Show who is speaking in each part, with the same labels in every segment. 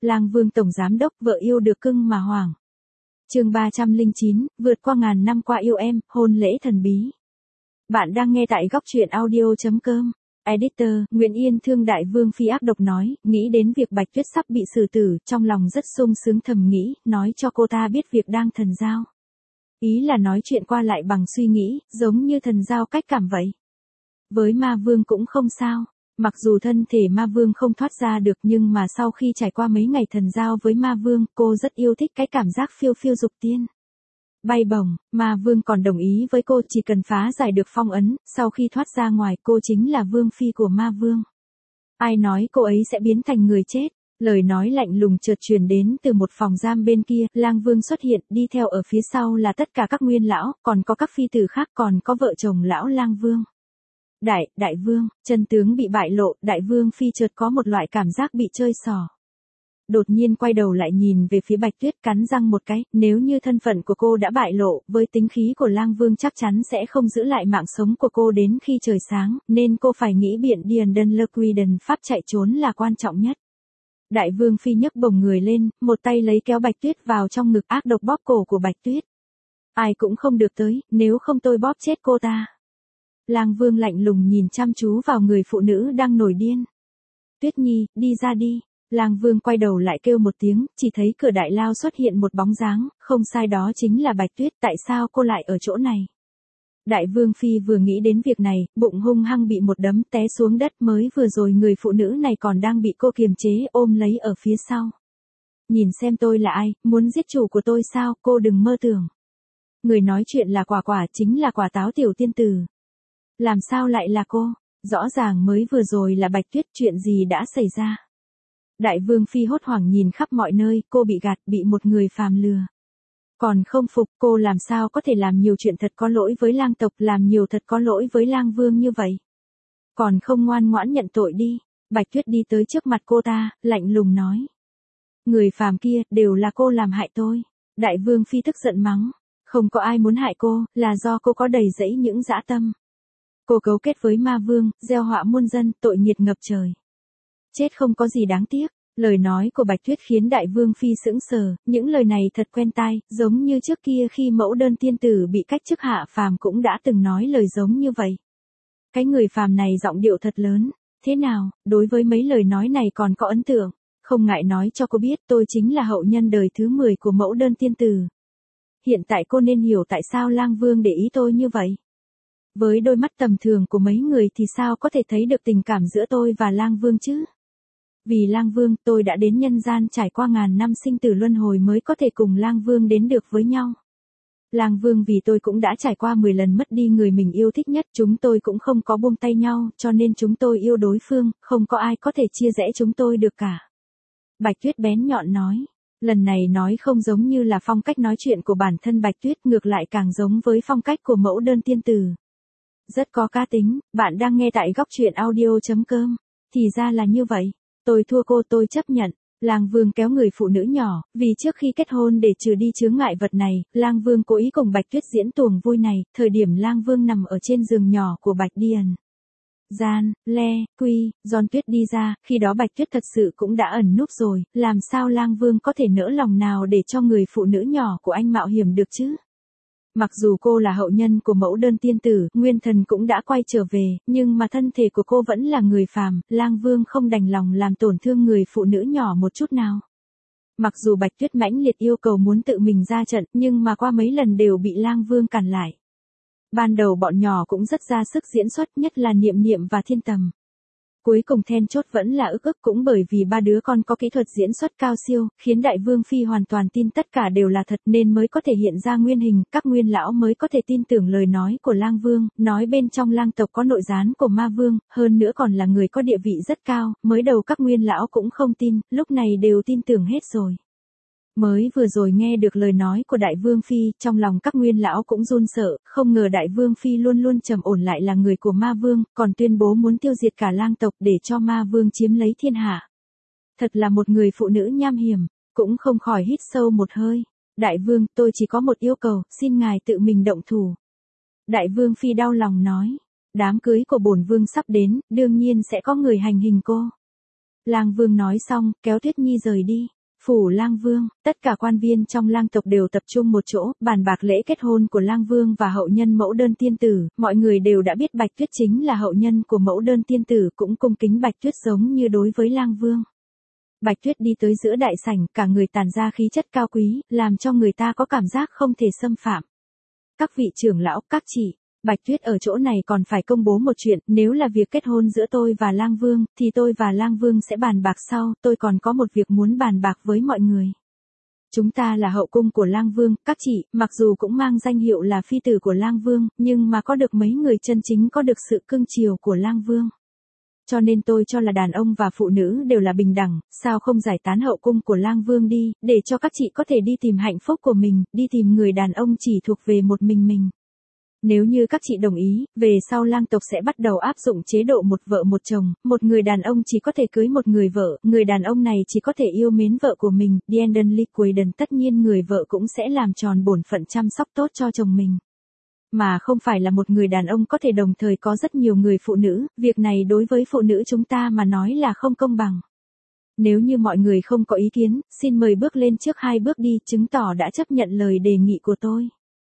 Speaker 1: Lang Vương tổng giám đốc vợ yêu được cưng mà hoảng. Chương 309, vượt qua ngàn năm qua yêu em, hôn lễ thần bí. Bạn đang nghe tại góc truyện audio.com. Editor, Nguyễn Yên thương đại vương phi ác độc nói, nghĩ đến việc Bạch Tuyết sắp bị xử tử, trong lòng rất sung sướng thầm nghĩ, nói cho cô ta biết việc đang thần giao. Ý là nói chuyện qua lại bằng suy nghĩ, giống như thần giao cách cảm vậy. Với ma vương cũng không sao. Mặc dù thân thể ma vương không thoát ra được nhưng mà sau khi trải qua mấy ngày thần giao với ma vương, cô rất yêu thích cái cảm giác phiêu phiêu dục tiên. Bay bổng, ma vương còn đồng ý với cô chỉ cần phá giải được phong ấn, sau khi thoát ra ngoài cô chính là vương phi của ma vương. Ai nói cô ấy sẽ biến thành người chết? Lời nói lạnh lùng chợt truyền đến từ một phòng giam bên kia, Lang Vương xuất hiện, đi theo ở phía sau là tất cả các nguyên lão, còn có các phi tử khác, còn có vợ chồng lão Lang Vương. Đại vương, chân tướng bị bại lộ, đại vương phi chợt có một loại cảm giác bị chơi xỏ. Đột nhiên quay đầu lại nhìn về phía Bạch Tuyết, cắn răng một cái, nếu như thân phận của cô đã bại lộ, với tính khí của Lang Vương chắc chắn sẽ không giữ lại mạng sống của cô đến khi trời sáng, nên cô phải nghĩ biện điền đơn lơ quy đần pháp chạy trốn là quan trọng nhất. Đại vương phi nhấc bổng người lên, một tay lấy kéo Bạch Tuyết vào trong ngực, ác độc bóp cổ của Bạch Tuyết. Ai cũng không được tới, nếu không tôi bóp chết cô ta. Lang Vương lạnh lùng nhìn chăm chú vào người phụ nữ đang nổi điên. Tuyết Nhi, đi ra đi. Lang Vương quay đầu lại kêu một tiếng, chỉ thấy cửa đại lao xuất hiện một bóng dáng, không sai đó chính là Bạch Tuyết, tại sao cô lại ở chỗ này? Đại vương phi vừa nghĩ đến việc này, bụng hung hăng bị một đấm té xuống đất, mới vừa rồi người phụ nữ này còn đang bị cô kiềm chế ôm lấy ở phía sau. Nhìn xem tôi là ai, muốn giết chủ của tôi sao, cô đừng mơ tưởng. Người nói chuyện là Quả, chính là Quả Táo tiểu tiên tử. Làm sao lại là cô? Rõ ràng mới vừa rồi là Bạch Tuyết, chuyện gì đã xảy ra? Đại vương phi hốt hoảng nhìn khắp mọi nơi, cô bị gạt, bị một người phàm lừa. Còn không phục, cô làm sao có thể làm nhiều chuyện thật có lỗi với Lang tộc, làm nhiều thật có lỗi với Lang Vương như vậy? Còn không ngoan ngoãn nhận tội đi. Bạch Tuyết đi tới trước mặt cô ta, lạnh lùng nói. Người phàm kia, đều là cô làm hại tôi. Đại vương phi tức giận mắng. Không có ai muốn hại cô, là do cô có đầy dẫy những dã tâm. Cô cấu kết với ma vương, gieo họa muôn dân, tội nghiệt ngập trời. Chết không có gì đáng tiếc. Lời nói của Bạch Tuyết khiến đại vương phi sững sờ, những lời này thật quen tai, giống như trước kia khi mẫu đơn tiên tử bị cách chức hạ phàm cũng đã từng nói lời giống như vậy. Cái người phàm này giọng điệu thật lớn. Thế nào, đối với mấy lời nói này còn có ấn tượng? Không ngại nói cho cô biết tôi chính là hậu nhân đời thứ 10 của mẫu đơn tiên tử. Hiện tại cô nên hiểu tại sao Lang Vương để ý tôi như vậy. Với đôi mắt tầm thường của mấy người thì sao có thể thấy được tình cảm giữa tôi và Lang Vương chứ? Vì Lang Vương, tôi đã đến nhân gian trải qua ngàn năm sinh tử luân hồi mới có thể cùng Lang Vương đến được với nhau. Lang Vương vì tôi cũng đã trải qua 10 lần mất đi người mình yêu thích nhất, chúng tôi cũng không có buông tay nhau, cho nên chúng tôi yêu đối phương, không có ai có thể chia rẽ chúng tôi được cả. Bạch Tuyết bén nhọn nói. Lần này nói không giống như là phong cách nói chuyện của bản thân Bạch Tuyết, ngược lại càng giống với phong cách của mẫu đơn tiên tử. Rất có cá tính, bạn đang nghe tại góc truyện audio.com. Thì ra là như vậy. Tôi thua cô, tôi chấp nhận. Lang Vương kéo người phụ nữ nhỏ, vì trước khi kết hôn để trừ đi chướng ngại vật này, Lang Vương cố ý cùng Bạch Tuyết diễn tuồng vui này, thời điểm Lang Vương nằm ở trên giường nhỏ của Bạch Điền. Gian, Le, Quy, Giòn Tuyết đi ra, khi đó Bạch Tuyết thật sự cũng đã ẩn núp rồi, làm sao Lang Vương có thể nỡ lòng nào để cho người phụ nữ nhỏ của anh mạo hiểm được chứ? Mặc dù cô là hậu nhân của mẫu đơn tiên tử, nguyên thần cũng đã quay trở về, nhưng mà thân thể của cô vẫn là người phàm, Lang Vương không đành lòng làm tổn thương người phụ nữ nhỏ một chút nào. Mặc dù Bạch Tuyết mãnh liệt yêu cầu muốn tự mình ra trận, nhưng mà qua mấy lần đều bị Lang Vương cản lại. Ban đầu bọn nhỏ cũng rất ra sức diễn xuất, nhất là Niệm Niệm và Thiên Tầm. Cuối cùng then chốt vẫn là ức cũng bởi vì ba đứa con có kỹ thuật diễn xuất cao siêu, khiến đại vương phi hoàn toàn tin tất cả đều là thật nên mới có thể hiện ra nguyên hình, các nguyên lão mới có thể tin tưởng lời nói của Lang Vương, nói bên trong Lang tộc có nội gián của ma vương, hơn nữa còn là người có địa vị rất cao, mới đầu các nguyên lão cũng không tin, lúc này đều tin tưởng hết rồi. Mới vừa rồi nghe được lời nói của đại vương phi, trong lòng các nguyên lão cũng run sợ, không ngờ đại vương phi luôn luôn trầm ổn lại là người của ma vương, còn tuyên bố muốn tiêu diệt cả Lang tộc để cho ma vương chiếm lấy thiên hạ. Thật là một người phụ nữ nham hiểm, cũng không khỏi hít sâu một hơi. Đại vương, tôi chỉ có một yêu cầu, xin ngài tự mình động thủ. Đại vương phi đau lòng nói, đám cưới của bổn vương sắp đến, đương nhiên sẽ có người hành hình cô. Lang Vương nói xong, kéo Tuyết Nhi rời đi. Phủ Lang Vương, tất cả quan viên trong Lang tộc đều tập trung một chỗ, bàn bạc lễ kết hôn của Lang Vương và hậu nhân mẫu đơn tiên tử, mọi người đều đã biết Bạch Tuyết chính là hậu nhân của mẫu đơn tiên tử, cũng cung kính Bạch Tuyết giống như đối với Lang Vương. Bạch Tuyết đi tới giữa đại sảnh, cả người tản ra khí chất cao quý, làm cho người ta có cảm giác không thể xâm phạm. Các vị trưởng lão, các chị, Bạch Tuyết ở chỗ này còn phải công bố một chuyện, nếu là việc kết hôn giữa tôi và Lang Vương, thì tôi và Lang Vương sẽ bàn bạc sau, tôi còn có một việc muốn bàn bạc với mọi người. Chúng ta là hậu cung của Lang Vương, các chị, mặc dù cũng mang danh hiệu là phi tử của Lang Vương, nhưng mà có được mấy người chân chính có được sự cưng chiều của Lang Vương. Cho nên tôi cho là đàn ông và phụ nữ đều là bình đẳng, sao không giải tán hậu cung của Lang Vương đi, để cho các chị có thể đi tìm hạnh phúc của mình, đi tìm người đàn ông chỉ thuộc về một mình. Nếu như các chị đồng ý, về sau Lang tộc sẽ bắt đầu áp dụng chế độ một vợ một chồng, một người đàn ông chỉ có thể cưới một người vợ, người đàn ông này chỉ có thể yêu mến vợ của mình, Dienden Liquiden, tất nhiên người vợ cũng sẽ làm tròn bổn phận chăm sóc tốt cho chồng mình. Mà không phải là một người đàn ông có thể đồng thời có rất nhiều người phụ nữ, việc này đối với phụ nữ chúng ta mà nói là không công bằng. Nếu như mọi người không có ý kiến, xin mời bước lên trước 2 bước đi, chứng tỏ đã chấp nhận lời đề nghị của tôi.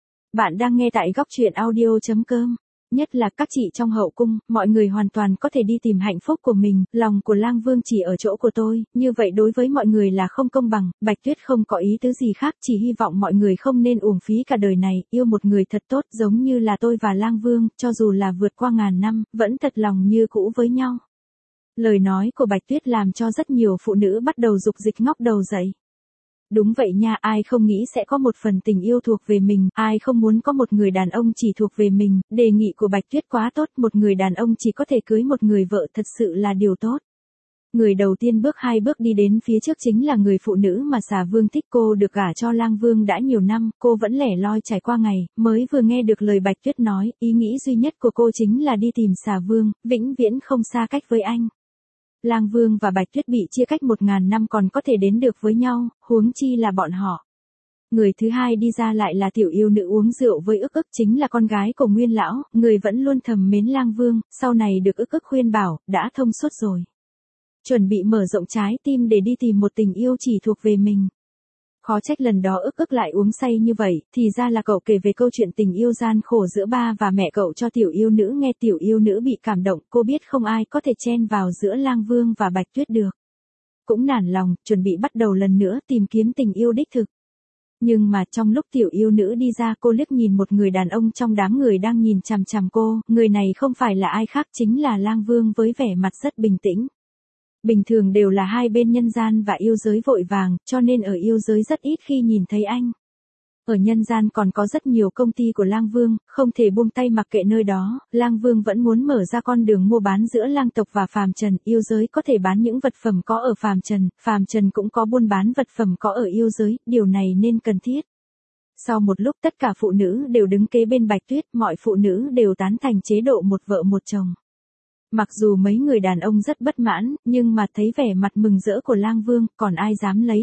Speaker 1: Bạn đang nghe tại góc truyện audio.com. Nhất là các chị trong hậu cung, mọi người hoàn toàn có thể đi tìm hạnh phúc của mình, lòng của Lang Vương chỉ ở chỗ của tôi, như vậy đối với mọi người là không công bằng, Bạch Tuyết không có ý tứ gì khác, chỉ hy vọng mọi người không nên uổng phí cả đời này, yêu một người thật tốt giống như là tôi và Lang Vương, cho dù là vượt qua ngàn năm, vẫn thật lòng như cũ với nhau. Lời nói của Bạch Tuyết làm cho rất nhiều phụ nữ bắt đầu dục dịch ngóc đầu dậy. Đúng vậy nha, ai không nghĩ sẽ có một phần tình yêu thuộc về mình, ai không muốn có một người đàn ông chỉ thuộc về mình, đề nghị của Bạch Tuyết quá tốt, một người đàn ông chỉ có thể cưới một người vợ thật sự là điều tốt. Người đầu tiên bước 2 bước đi đến phía trước chính là người phụ nữ mà Xà Vương thích, cô được gả cho Lang Vương đã nhiều năm, cô vẫn lẻ loi trải qua ngày, mới vừa nghe được lời Bạch Tuyết nói, ý nghĩ duy nhất của cô chính là đi tìm Xà Vương, vĩnh viễn không xa cách với anh. Lang Vương và Bạch Tuyết bị chia cách 1000 năm còn có thể đến được với nhau, huống chi là bọn họ. Người thứ hai đi ra lại là tiểu yêu nữ uống rượu với ức ức, chính là con gái của Nguyên lão, người vẫn luôn thầm mến Lang Vương, sau này được ức ức khuyên bảo, đã thông suốt rồi. Chuẩn bị mở rộng trái tim để đi tìm một tình yêu chỉ thuộc về mình. Khó trách lần đó ức ức lại uống say như vậy, thì ra là cậu kể về câu chuyện tình yêu gian khổ giữa ba và mẹ cậu cho tiểu yêu nữ nghe, tiểu yêu nữ bị cảm động, cô biết không ai có thể chen vào giữa Lang Vương và Bạch Tuyết được. Cũng nản lòng, chuẩn bị bắt đầu lần nữa tìm kiếm tình yêu đích thực. Nhưng mà trong lúc tiểu yêu nữ đi ra, cô liếc nhìn một người đàn ông trong đám người đang nhìn chằm chằm cô, người này không phải là ai khác chính là Lang Vương với vẻ mặt rất bình tĩnh. Bình thường đều là hai bên nhân gian và yêu giới vội vàng, cho nên ở yêu giới rất ít khi nhìn thấy anh. Ở nhân gian còn có rất nhiều công ty của Lang Vương, không thể buông tay mặc kệ nơi đó, Lang Vương vẫn muốn mở ra con đường mua bán giữa lang tộc và phàm trần, yêu giới có thể bán những vật phẩm có ở phàm trần cũng có buôn bán vật phẩm có ở yêu giới, điều này nên cần thiết. Sau một lúc tất cả phụ nữ đều đứng kế bên Bạch Tuyết, mọi phụ nữ đều tán thành chế độ một vợ một chồng. Mặc dù mấy người đàn ông rất bất mãn, nhưng mà thấy vẻ mặt mừng rỡ của Lang Vương, còn ai dám lấy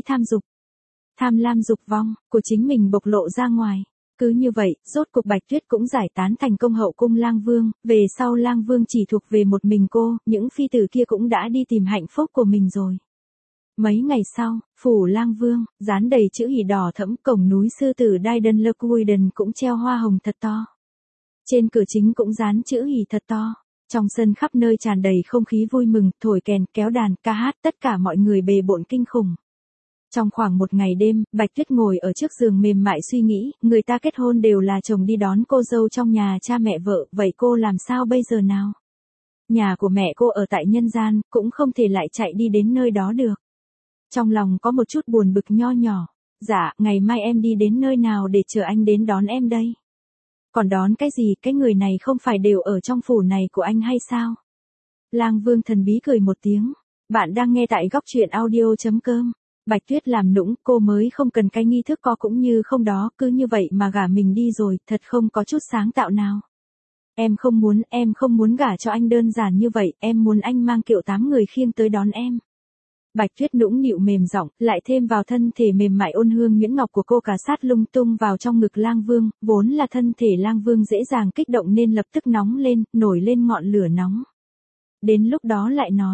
Speaker 1: tham lam dục vong của chính mình bộc lộ ra ngoài. Cứ như vậy, rốt cuộc Bạch Tuyết cũng giải tán thành công hậu cung Lang Vương, về sau Lang Vương chỉ thuộc về một mình cô, những phi tử kia cũng đã đi tìm hạnh phúc của mình rồi. Mấy ngày sau, phủ Lang Vương, dán đầy chữ hỉ đỏ thẫm, cổng núi sư tử Dieden Liquiden cũng treo hoa hồng thật to. Trên cửa chính cũng dán chữ hỉ thật to. Trong sân khắp nơi tràn đầy không khí vui mừng, thổi kèn, kéo đàn, ca hát, tất cả mọi người bề bộn kinh khủng. Trong khoảng một ngày đêm, Bạch Tuyết ngồi ở trước giường mềm mại suy nghĩ, người ta kết hôn đều là chồng đi đón cô dâu trong nhà cha mẹ vợ, vậy cô làm sao bây giờ nào? Nhà của mẹ cô ở tại nhân gian, cũng không thể lại chạy đi đến nơi đó được. Trong lòng có một chút buồn bực nho nhỏ. Dạ, ngày mai em đi đến nơi nào để chờ anh đến đón em đây? Còn đón cái gì, cái người này không phải đều ở trong phủ này của anh hay sao? Lang Vương thần bí cười một tiếng. Bạn đang nghe tại góc truyện audio.com. Bạch Tuyết làm nũng, cô mới không cần cái nghi thức có cũng như không đó, cứ như vậy mà gả mình đi rồi, thật không có chút sáng tạo nào. Em không muốn gả cho anh đơn giản như vậy, em muốn anh mang kiệu 8 người khiêng tới đón em. Bạch Tuyết nũng nịu mềm giọng, lại thêm vào thân thể mềm mại ôn hương nhuyễn ngọc của cô cà sát lung tung vào trong ngực Lang Vương, vốn là thân thể Lang Vương dễ dàng kích động nên lập tức nóng lên, nổi lên ngọn lửa nóng. Đến lúc đó lại nói,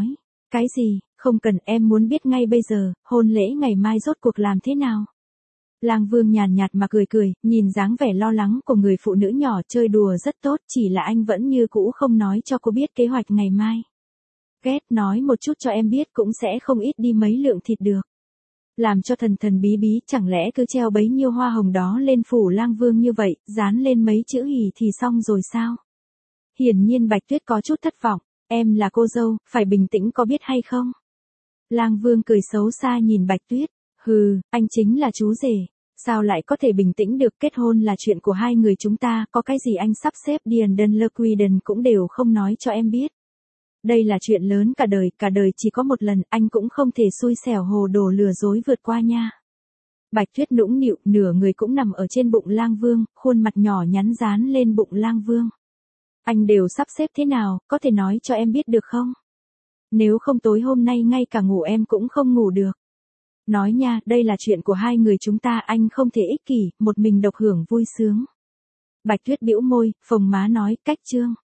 Speaker 1: Cái gì, không cần, em muốn biết ngay bây giờ, hôn lễ ngày mai rốt cuộc làm thế nào? Lang Vương nhàn nhạt mà cười cười, nhìn dáng vẻ lo lắng của người phụ nữ nhỏ, chơi đùa rất tốt, chỉ là anh vẫn như cũ không nói cho cô biết kế hoạch ngày mai. Ghét, nói một chút cho em biết cũng sẽ không ít đi mấy lượng thịt được. Làm cho thần thần bí bí, chẳng lẽ cứ treo bấy nhiêu hoa hồng đó lên phủ Lang Vương như vậy, dán lên mấy chữ hỉ thì xong rồi sao? Hiển nhiên Bạch Tuyết có chút thất vọng, em là cô dâu, phải bình tĩnh có biết hay không? Lang Vương cười xấu xa nhìn Bạch Tuyết, hừ, anh chính là chú rể, sao lại có thể bình tĩnh được, kết hôn là chuyện của hai người chúng ta, có cái gì anh sắp xếp Điền Đơn Lơ Quy Đần cũng đều không nói cho em biết. Đây là chuyện lớn cả đời chỉ có một lần, anh cũng không thể xui xẻo hồ đồ lừa dối vượt qua nha. Bạch Tuyết nũng nịu, nửa người cũng nằm ở trên bụng Lang Vương, khuôn mặt nhỏ nhắn dán lên bụng Lang Vương. Anh đều sắp xếp thế nào, có thể nói cho em biết được không? Nếu không tối hôm nay ngay cả ngủ em cũng không ngủ được. Nói nha, đây là chuyện của hai người chúng ta, anh không thể ích kỷ, một mình độc hưởng vui sướng. Bạch Tuyết bĩu môi, phồng má nói, cách trương.